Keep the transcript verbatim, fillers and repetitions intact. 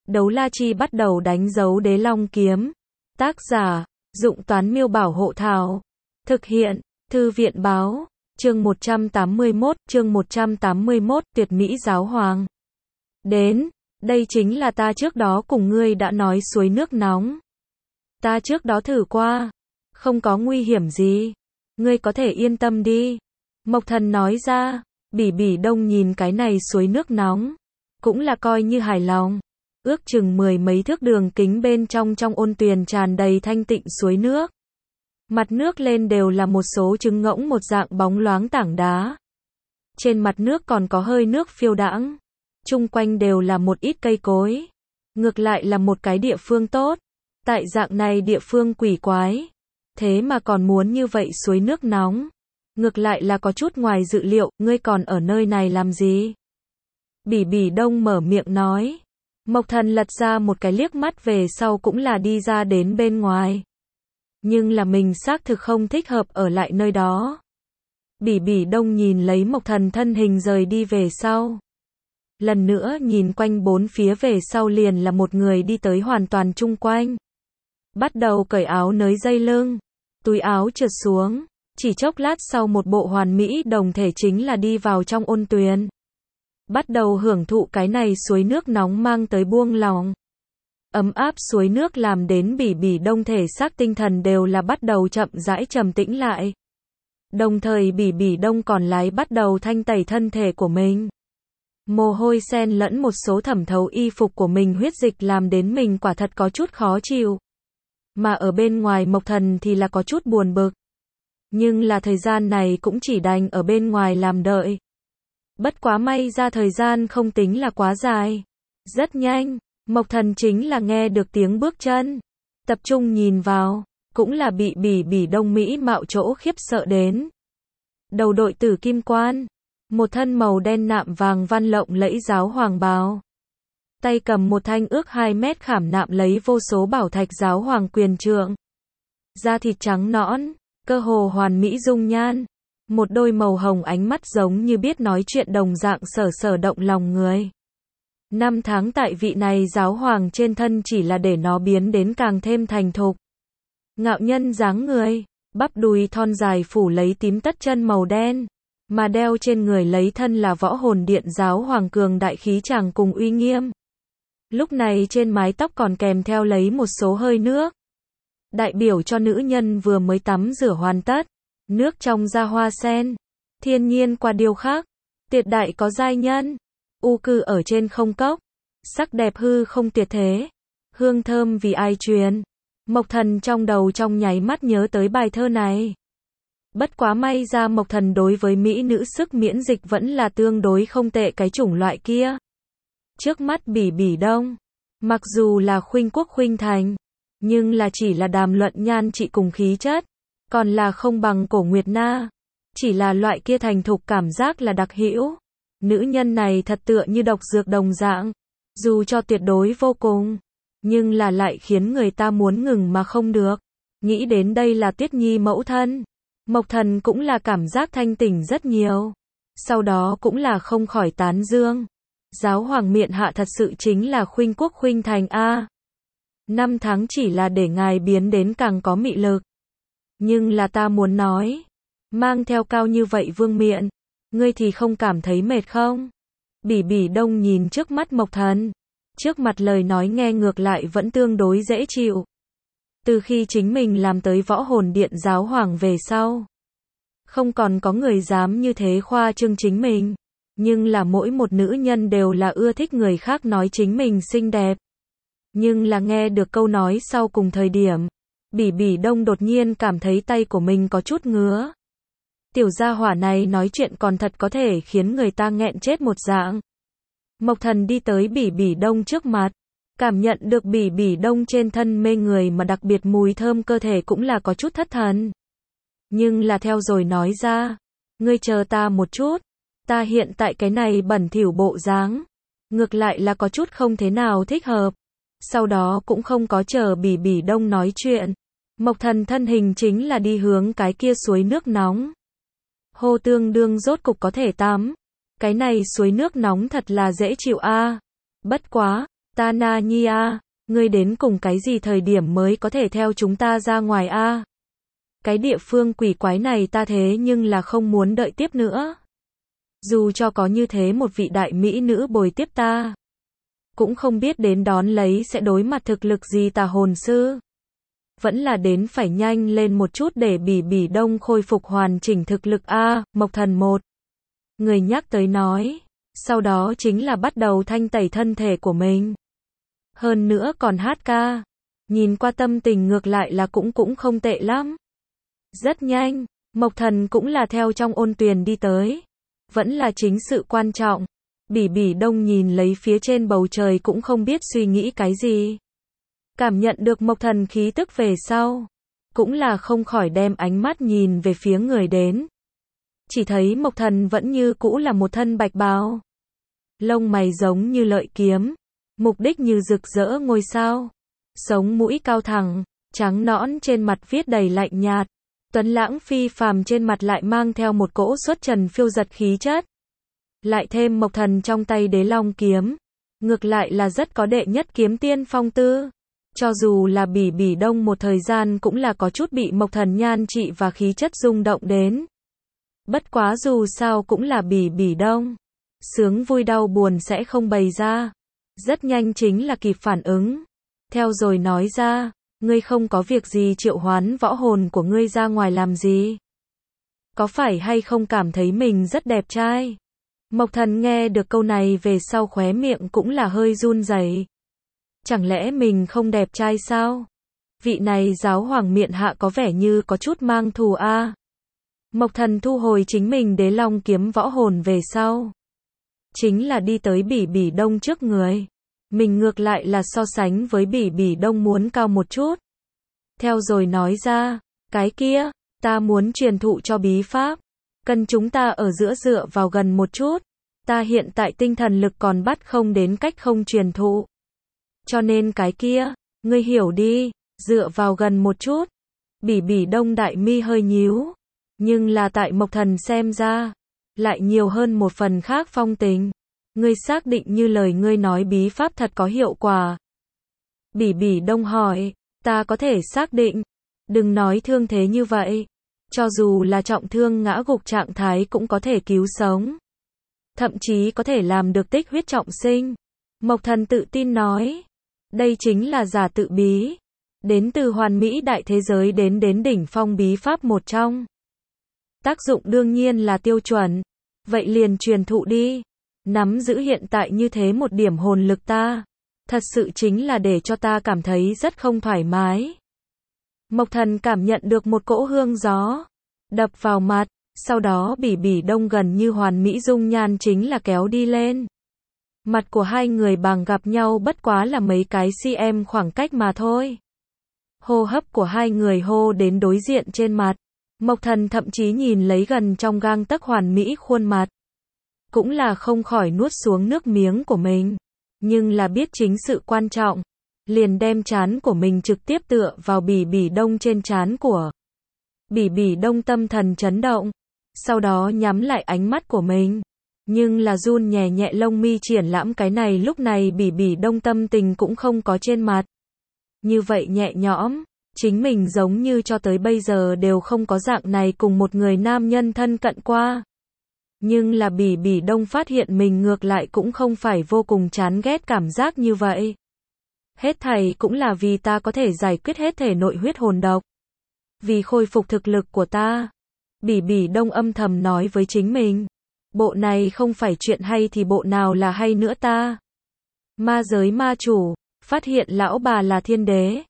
Đấu la chi bắt đầu đánh dấu đế long kiếm. Tác giả, Dụng Toán Miêu Bảo Hộ Thảo. Thực hiện, Thư viện Báo. Chương một trăm tám mươi mốt, chương một trăm tám mươi mốt, Tuyệt Mỹ Giáo Hoàng. Đến, đây chính là ta trước đó cùng ngươi đã nói suối nước nóng. Ta trước đó thử qua, không có nguy hiểm gì. Ngươi có thể yên tâm đi. Mộc Thần nói ra. Bỉ Bỉ Đông nhìn cái này suối nước nóng, cũng là coi như hài lòng. Ước chừng mười mấy thước đường kính bên trong trong ôn tuyền tràn đầy thanh tịnh suối nước. Mặt nước lên đều là một số trứng ngỗng một dạng bóng loáng tảng đá. Trên mặt nước còn có hơi nước phiêu đãng. Chung quanh đều là một ít cây cối. Ngược lại là một cái địa phương tốt. Tại dạng này địa phương quỷ quái. Thế mà còn muốn như vậy suối nước nóng. Ngược lại là có chút ngoài dự liệu, ngươi còn ở nơi này làm gì? Bỉ Bỉ Đông mở miệng nói. Mộc Thần lật ra một cái liếc mắt về sau cũng là đi ra đến bên ngoài. Nhưng là mình xác thực không thích hợp ở lại nơi đó. Bỉ Bỉ Đông nhìn lấy Mộc Thần thân hình rời đi về sau. Lần nữa nhìn quanh bốn phía về sau liền là một người đi tới hoàn toàn chung quanh. Bắt đầu cởi áo nới dây lưng. Túi áo trượt xuống. Chỉ chốc lát sau một bộ hoàn mỹ đồng thể chính là đi vào trong ôn tuyền. Bắt đầu hưởng thụ cái này suối nước nóng mang tới buông lòng. Ấm áp suối nước làm đến Bỉ Bỉ Đông thể xác tinh thần đều là bắt đầu chậm rãi trầm tĩnh lại. Đồng thời Bỉ Bỉ Đông còn lái bắt đầu thanh tẩy thân thể của mình. Mồ hôi xen lẫn một số thẩm thấu y phục của mình huyết dịch làm đến mình quả thật có chút khó chịu. Mà ở bên ngoài Mộc Thần thì là có chút buồn bực. Nhưng là thời gian này cũng chỉ đành ở bên ngoài làm đợi. Bất quá may ra thời gian không tính là quá dài. Rất nhanh, Mộc Thần chính là nghe được tiếng bước chân. Tập trung nhìn vào, cũng là bị Bỉ Bỉ Đông Mỹ mạo chỗ khiếp sợ đến. Đầu đội tử kim quan, một thân màu đen nạm vàng văn lộng lẫy giáo hoàng bào. Tay cầm một thanh ước hai mét khảm nạm lấy vô số bảo thạch giáo hoàng quyền trượng. Da thịt trắng nõn, cơ hồ hoàn mỹ dung nhan. Một đôi màu hồng ánh mắt giống như biết nói chuyện đồng dạng sở sở động lòng người. Năm tháng tại vị này giáo hoàng trên thân chỉ là để nó biến đến càng thêm thành thục. Ngạo nhân dáng người, bắp đùi thon dài phủ lấy tím tất chân màu đen, mà đeo trên người lấy thân là võ hồn điện giáo hoàng cường đại khí chàng cùng uy nghiêm. Lúc này trên mái tóc còn kèm theo lấy một số hơi nước. Đại biểu cho nữ nhân vừa mới tắm rửa hoàn tất. Nước trong da hoa sen, thiên nhiên qua điêu khắc, tuyệt đại có giai nhân, u cư ở trên không cốc, sắc đẹp hư không tuyệt thế, hương thơm vì ai truyền. Mộc Thần trong đầu trong nháy mắt nhớ tới bài thơ này. Bất quá may ra Mộc Thần đối với mỹ nữ sức miễn dịch vẫn là tương đối không tệ cái chủng loại kia. Trước mắt Bỉ Bỉ Đông, mặc dù là khuynh quốc khuynh thành, nhưng là chỉ là đàm luận nhan trị cùng khí chất. Còn là không bằng Cổ Nguyệt Na. Chỉ là loại kia thành thục cảm giác là đặc hữu. Nữ nhân này thật tựa như độc dược đồng dạng. Dù cho tuyệt đối vô cùng. Nhưng là lại khiến người ta muốn ngừng mà không được. Nghĩ đến đây là Tuyết Nhi mẫu thân. Mộc Thần cũng là cảm giác thanh tỉnh rất nhiều. Sau đó cũng là không khỏi tán dương. Giáo hoàng miện hạ thật sự chính là khuynh quốc khuynh thành a. Năm tháng chỉ là để ngài biến đến càng có mị lực. Nhưng là ta muốn nói, mang theo cao như vậy vương miện, ngươi thì không cảm thấy mệt không? Bỉ Bỉ Đông nhìn trước mắt Mộc Thần, trước mặt lời nói nghe ngược lại vẫn tương đối dễ chịu. Từ khi chính mình làm tới võ hồn điện giáo hoàng về sau, không còn có người dám như thế khoa trương chính mình, nhưng là mỗi một nữ nhân đều là ưa thích người khác nói chính mình xinh đẹp. Nhưng là nghe được câu nói sau cùng thời điểm, Bỉ Bỉ Đông đột nhiên cảm thấy tay của mình có chút ngứa. Tiểu gia hỏa này nói chuyện còn thật có thể khiến người ta nghẹn chết một dạng. Mộc Thần đi tới Bỉ Bỉ Đông trước mặt, cảm nhận được Bỉ Bỉ Đông trên thân mê người mà đặc biệt mùi thơm cơ thể cũng là có chút thất thần. Nhưng là theo rồi nói ra, ngươi chờ ta một chút, ta hiện tại cái này bẩn thỉu bộ dáng, ngược lại là có chút không thế nào thích hợp. Sau đó cũng không có chờ Bỉ Bỉ Đông nói chuyện. Mộc Thần thân hình chính là đi hướng cái kia suối nước nóng. Hô tương đương rốt cục có thể tắm. Cái này suối nước nóng thật là dễ chịu a. Bất quá, Ta Na Nhi a, ngươi đến cùng cái gì thời điểm mới có thể theo chúng ta ra ngoài a? Cái địa phương quỷ quái này ta thế nhưng là không muốn đợi tiếp nữa. Dù cho có như thế một vị đại mỹ nữ bồi tiếp ta, cũng không biết đến đón lấy sẽ đối mặt thực lực gì tà hồn sư. Vẫn là đến phải nhanh lên một chút để Bỉ Bỉ Đông khôi phục hoàn chỉnh thực lực a. Mộc Thần một người nhắc tới nói, sau đó chính là bắt đầu thanh tẩy thân thể của mình. Hơn nữa còn hát ca, nhìn qua tâm tình ngược lại là cũng cũng không tệ lắm. Rất nhanh, Mộc Thần cũng là theo trong ôn tuyền đi tới. Vẫn là chính sự quan trọng. Bỉ Bỉ Đông nhìn lấy phía trên bầu trời cũng không biết suy nghĩ cái gì. Cảm nhận được Mộc Thần khí tức về sau, cũng là không khỏi đem ánh mắt nhìn về phía người đến. Chỉ thấy Mộc Thần vẫn như cũ là một thân bạch bào. Lông mày giống như lợi kiếm, mục đích như rực rỡ ngôi sao. Sống mũi cao thẳng, trắng nõn trên mặt viết đầy lạnh nhạt. Tuấn lãng phi phàm trên mặt lại mang theo một cỗ xuất trần phiêu giật khí chất. Lại thêm Mộc Thần trong tay đế long kiếm, ngược lại là rất có đệ nhất kiếm tiên phong tư. Cho dù là Bỉ Bỉ Đông một thời gian cũng là có chút bị Mộc Thần nhan trị và khí chất rung động đến. Bất quá dù sao cũng là Bỉ Bỉ Đông. Sướng vui đau buồn sẽ không bày ra. Rất nhanh chính là kịp phản ứng. Theo rồi nói ra, ngươi không có việc gì triệu hoán võ hồn của ngươi ra ngoài làm gì? Có phải hay không cảm thấy mình rất đẹp trai? Mộc Thần nghe được câu này về sau khóe miệng cũng là hơi run rẩy. Chẳng lẽ mình không đẹp trai sao? Vị này giáo hoàng miện hạ có vẻ như có chút mang thù a. Mộc Thần thu hồi chính mình đế long kiếm võ hồn về sau. Chính là đi tới Bỉ Bỉ Đông trước người. Mình ngược lại là so sánh với Bỉ Bỉ Đông muốn cao một chút. Theo rồi nói ra, cái kia, ta muốn truyền thụ cho bí pháp. Cần chúng ta ở giữa dựa vào gần một chút. Ta hiện tại tinh thần lực còn bắt không đến cách không truyền thụ. Cho nên cái kia, ngươi hiểu đi, dựa vào gần một chút. Bỉ Bỉ Đông đại mi hơi nhíu. Nhưng là tại Mộc Thần xem ra, lại nhiều hơn một phần khác phong tình. Ngươi xác định như lời ngươi nói bí pháp thật có hiệu quả? Bỉ Bỉ Đông hỏi, ta có thể xác định. Đừng nói thương thế như vậy. Cho dù là trọng thương ngã gục trạng thái cũng có thể cứu sống. Thậm chí có thể làm được tích huyết trọng sinh. Mộc Thần tự tin nói. Đây chính là giả tự bí. Đến từ hoàn mỹ đại thế giới đến đến đỉnh phong bí pháp một trong. Tác dụng đương nhiên là tiêu chuẩn. Vậy liền truyền thụ đi. Nắm giữ hiện tại như thế một điểm hồn lực ta. Thật sự chính là để cho ta cảm thấy rất không thoải mái. Mộc Thần cảm nhận được một cỗ hương gió đập vào mặt, sau đó Bỉ Bỉ Đông gần như hoàn mỹ dung nhan chính là kéo đi lên. Mặt của hai người bằng gặp nhau bất quá là mấy cái cm khoảng cách mà thôi. Hô hấp của hai người hô đến đối diện trên mặt. Mộc Thần thậm chí nhìn lấy gần trong gang tấc hoàn mỹ khuôn mặt. Cũng là không khỏi nuốt xuống nước miếng của mình. Nhưng là biết chính sự quan trọng. Liền đem trán của mình trực tiếp tựa vào Bỉ Bỉ Đông trên trán của. Bỉ Bỉ Đông tâm thần chấn động. Sau đó nhắm lại ánh mắt của mình. Nhưng là run nhẹ nhẹ lông mi triển lãm cái này lúc này Bỉ Bỉ Đông tâm tình cũng không có trên mặt. Như vậy nhẹ nhõm. Chính mình giống như cho tới bây giờ đều không có dạng này cùng một người nam nhân thân cận qua. Nhưng là Bỉ Bỉ Đông phát hiện mình ngược lại cũng không phải vô cùng chán ghét cảm giác như vậy. Hết thảy cũng là vì ta có thể giải quyết hết thể nội huyết hồn độc. Vì khôi phục thực lực của ta. Bỉ Bỉ Đông âm thầm nói với chính mình. Bộ này không phải chuyện hay thì bộ nào là hay nữa ta. Ma giới ma chủ, phát hiện lão bà là thiên đế.